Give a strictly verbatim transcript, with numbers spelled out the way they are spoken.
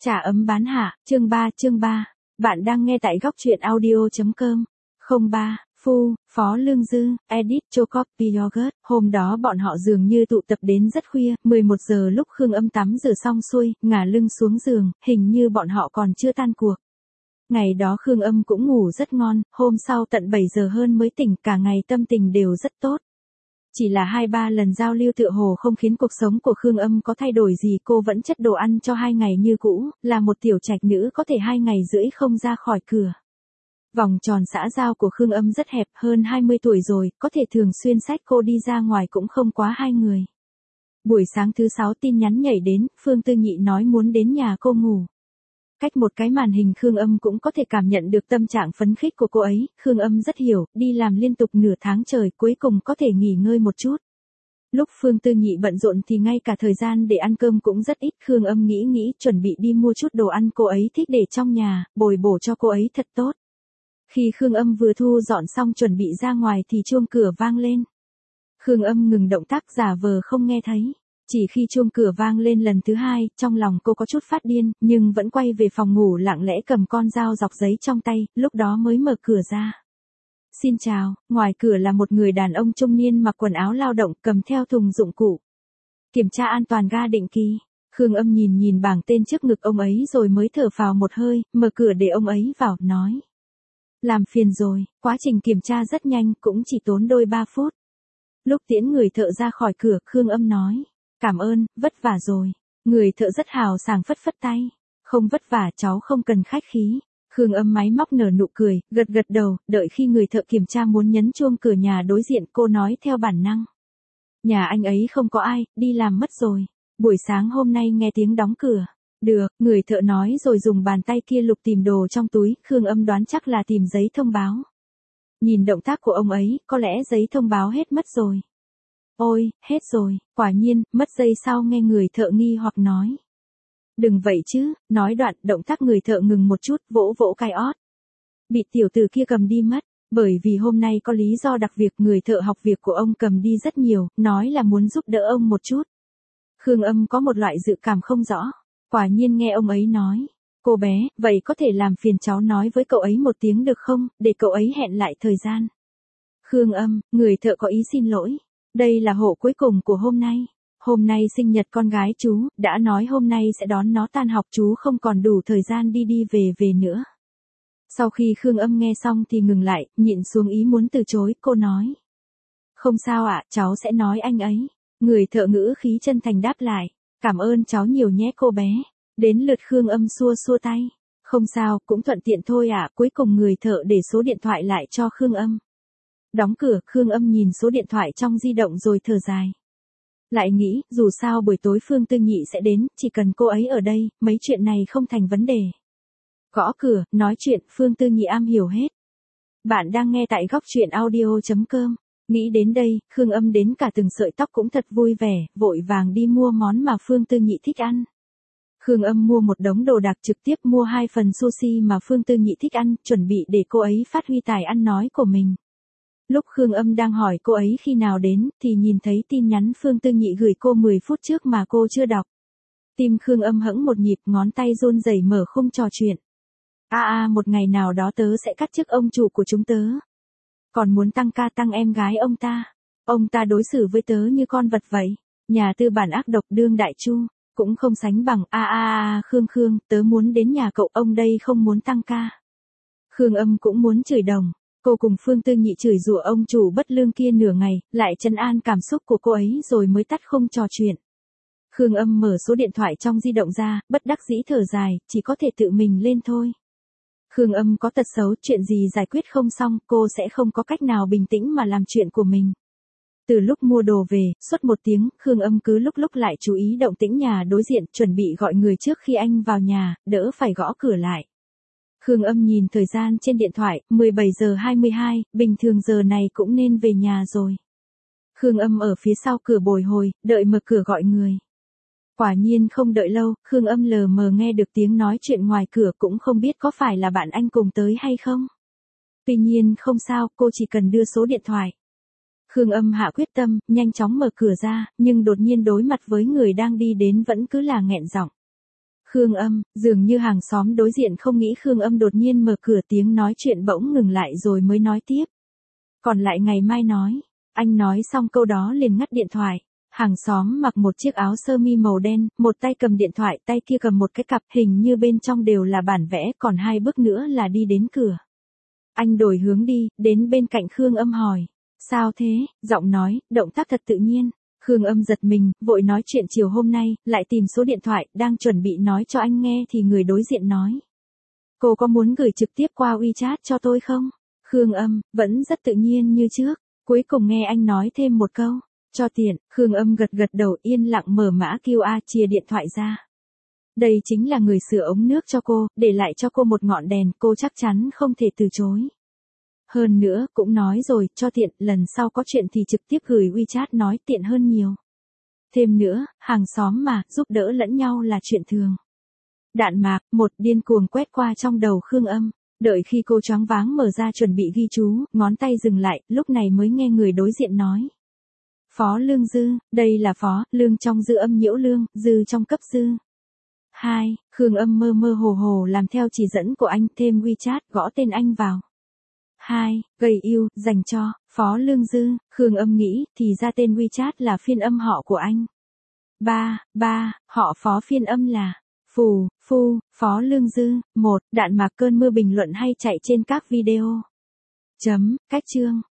Trà ấm bán hạ, chương ba chương ba. Bạn đang nghe tại góc truyện audio.com. không ba. Phu, Phó Lương Dư, Edit cho Copy Yogurt. Hôm đó bọn họ dường như tụ tập đến rất khuya, mười một giờ lúc Khương Âm tắm rửa xong xuôi, ngả lưng xuống giường, hình như bọn họ còn chưa tan cuộc. Ngày đó Khương Âm cũng ngủ rất ngon, hôm sau tận bảy giờ hơn mới tỉnh, cả ngày tâm tình đều rất tốt. Chỉ là hai ba lần giao lưu tựa hồ không khiến cuộc sống của Khương Âm có thay đổi gì, cô vẫn chất đồ ăn cho hai ngày như cũ, là một tiểu trạch nữ có thể hai ngày rưỡi không ra khỏi cửa. Vòng tròn xã giao của Khương Âm rất hẹp, hơn hai mươi tuổi rồi, có thể thường xuyên xách cô đi ra ngoài cũng không quá hai người. Buổi sáng thứ sáu tin nhắn nhảy đến, Phương Tư Nhị nói muốn đến nhà cô ngủ. Cách một cái màn hình Khương Âm cũng có thể cảm nhận được tâm trạng phấn khích của cô ấy, Khương Âm rất hiểu, đi làm liên tục nửa tháng trời cuối cùng có thể nghỉ ngơi một chút. Lúc Phương Tư Nhị bận rộn thì ngay cả thời gian để ăn cơm cũng rất ít, Khương Âm nghĩ nghĩ chuẩn bị đi mua chút đồ ăn cô ấy thích để trong nhà, bồi bổ cho cô ấy thật tốt. Khi Khương Âm vừa thu dọn xong chuẩn bị ra ngoài thì chuông cửa vang lên. Khương Âm ngừng động tác giả vờ không nghe thấy. Chỉ khi chuông cửa vang lên lần thứ hai, trong lòng cô có chút phát điên, nhưng vẫn quay về phòng ngủ lặng lẽ cầm con dao dọc giấy trong tay, lúc đó mới mở cửa ra. Xin chào, ngoài cửa là một người đàn ông trung niên mặc quần áo lao động, cầm theo thùng dụng cụ. Kiểm tra an toàn ga định kỳ. Khương Âm nhìn nhìn bảng tên trước ngực ông ấy rồi mới thở phào một hơi, mở cửa để ông ấy vào, nói. Làm phiền rồi, quá trình kiểm tra rất nhanh, cũng chỉ tốn đôi ba phút. Lúc tiễn người thợ ra khỏi cửa, Khương Âm nói. Cảm ơn, vất vả rồi. Người thợ rất hào sảng phất phất tay. Không vất vả, cháu không cần khách khí. Khương Âm máy móc nở nụ cười, gật gật đầu, đợi khi người thợ kiểm tra muốn nhấn chuông cửa nhà đối diện, cô nói theo bản năng. Nhà anh ấy không có ai, đi làm mất rồi. Buổi sáng hôm nay nghe tiếng đóng cửa. Được, người thợ nói rồi dùng bàn tay kia lục tìm đồ trong túi, Khương Âm đoán chắc là tìm giấy thông báo. Nhìn động tác của ông ấy, có lẽ giấy thông báo hết mất rồi. Ôi, hết rồi, quả nhiên, mất giây sau nghe người thợ nghi hoặc nói. Đừng vậy chứ, nói đoạn, động tác người thợ ngừng một chút, vỗ vỗ cái ót. Bị tiểu tử kia cầm đi mất, bởi vì hôm nay có lý do đặc biệt, người thợ học việc của ông cầm đi rất nhiều, nói là muốn giúp đỡ ông một chút. Khương Âm có một loại dự cảm không rõ, quả nhiên nghe ông ấy nói. Cô bé, vậy có thể làm phiền cháu nói với cậu ấy một tiếng được không, để cậu ấy hẹn lại thời gian. Khương Âm, người thợ có ý xin lỗi. Đây là hộ cuối cùng của hôm nay. Hôm nay sinh nhật con gái chú, đã nói hôm nay sẽ đón nó tan học, chú không còn đủ thời gian đi đi về về nữa. Sau khi Khương Âm nghe xong thì ngừng lại, nhịn xuống ý muốn từ chối, cô nói. Không sao ạ, cháu sẽ nói anh ấy. Người thợ ngữ khí chân thành đáp lại. Cảm ơn cháu nhiều nhé cô bé. Đến lượt Khương Âm xua xua tay. Không sao, cũng thuận tiện thôi ạ, cuối cùng người thợ để số điện thoại lại cho Khương Âm. Đóng cửa, Khương Âm nhìn số điện thoại trong di động rồi thở dài. Lại nghĩ, dù sao buổi tối Phương Tư Nhị sẽ đến, chỉ cần cô ấy ở đây, mấy chuyện này không thành vấn đề. Gõ cửa, nói chuyện, Phương Tư Nhị am hiểu hết. Bạn đang nghe tại góc truyện audio.com. Nghĩ đến đây, Khương Âm đến cả từng sợi tóc cũng thật vui vẻ, vội vàng đi mua món mà Phương Tư Nhị thích ăn. Khương Âm mua một đống đồ đạc, trực tiếp mua hai phần sushi mà Phương Tư Nhị thích ăn, chuẩn bị để cô ấy phát huy tài ăn nói của mình. Lúc Khương Âm đang hỏi cô ấy khi nào đến, thì nhìn thấy tin nhắn Phương Tư Nhị gửi cô mười phút trước mà cô chưa đọc. Tim Khương Âm hững một nhịp, ngón tay run rẩy mở khung trò chuyện. A à, a, à, một ngày nào đó tớ sẽ cắt chức ông chủ của chúng tớ. Còn muốn tăng ca tăng em gái ông ta. Ông ta đối xử với tớ như con vật vậy. Nhà tư bản ác độc đương đại chu, cũng không sánh bằng. A a a, Khương Khương, tớ muốn đến nhà cậu, ông đây không muốn tăng ca. Khương Âm cũng muốn chửi đồng. Cô cùng Phương Tư Nhị chửi rủa ông chủ bất lương kia nửa ngày, lại trấn an cảm xúc của cô ấy rồi mới tắt khung trò chuyện. Khương Âm mở số điện thoại trong di động ra, bất đắc dĩ thở dài, chỉ có thể tự mình lên thôi. Khương Âm có tật xấu, chuyện gì giải quyết không xong, cô sẽ không có cách nào bình tĩnh mà làm chuyện của mình. Từ lúc mua đồ về, suốt một tiếng, Khương Âm cứ lúc lúc lại chú ý động tĩnh nhà đối diện, chuẩn bị gọi người trước khi anh vào nhà, đỡ phải gõ cửa lại. Khương Âm nhìn thời gian trên điện thoại, mười bảy giờ hai mươi hai, bình thường giờ này cũng nên về nhà rồi. Khương Âm ở phía sau cửa bồi hồi, đợi mở cửa gọi người. Quả nhiên không đợi lâu, Khương Âm lờ mờ nghe được tiếng nói chuyện ngoài cửa, cũng không biết có phải là bạn anh cùng tới hay không. Tuy nhiên không sao, cô chỉ cần đưa số điện thoại. Khương Âm hạ quyết tâm, nhanh chóng mở cửa ra, nhưng đột nhiên đối mặt với người đang đi đến vẫn cứ là nghẹn giọng. Khương Âm, dường như hàng xóm đối diện không nghĩ Khương Âm đột nhiên mở cửa, tiếng nói chuyện bỗng ngừng lại rồi mới nói tiếp. Còn lại ngày mai nói. Anh nói xong câu đó liền ngắt điện thoại. Hàng xóm mặc một chiếc áo sơ mi màu đen, một tay cầm điện thoại, tay kia cầm một cái cặp, hình như bên trong đều là bản vẽ, còn hai bước nữa là đi đến cửa. Anh đổi hướng đi, đến bên cạnh Khương Âm hỏi. Sao thế? Giọng nói, động tác thật tự nhiên. Khương Âm giật mình, vội nói chuyện chiều hôm nay, lại tìm số điện thoại, đang chuẩn bị nói cho anh nghe thì người đối diện nói. Cô có muốn gửi trực tiếp qua WeChat cho tôi không? Khương Âm, vẫn rất tự nhiên như trước. Cuối cùng nghe anh nói thêm một câu. Cho tiện, Khương Âm gật gật đầu, yên lặng mở mã quy rờ chia điện thoại ra. Đây chính là người sửa ống nước cho cô, để lại cho cô một ngọn đèn, cô chắc chắn không thể từ chối. Hơn nữa, cũng nói rồi, cho tiện, lần sau có chuyện thì trực tiếp gửi WeChat nói tiện hơn nhiều. Thêm nữa, hàng xóm mà, giúp đỡ lẫn nhau là chuyện thường. Đạn mạc, một điên cuồng quét qua trong đầu Khương Âm. Đợi khi cô choáng váng mở ra chuẩn bị ghi chú, ngón tay dừng lại, lúc này mới nghe người đối diện nói. Phó Lương Dư, đây là phó, lương trong dư âm nhiễu lương, dư trong cấp dư. Hai, Khương Âm mơ mơ hồ hồ làm theo chỉ dẫn của anh, thêm WeChat, gõ tên anh vào. Hai, gầy yêu, dành cho, Phó Lương Dư, Khương Âm nghĩ, thì ra tên WeChat là phiên âm họ của anh. Ba, ba, họ Phó phiên âm là, Phù, Phu, Phó Lương Dư. Một, đạn mạc cơn mưa bình luận hay chạy trên các video. Chấm, cách chương.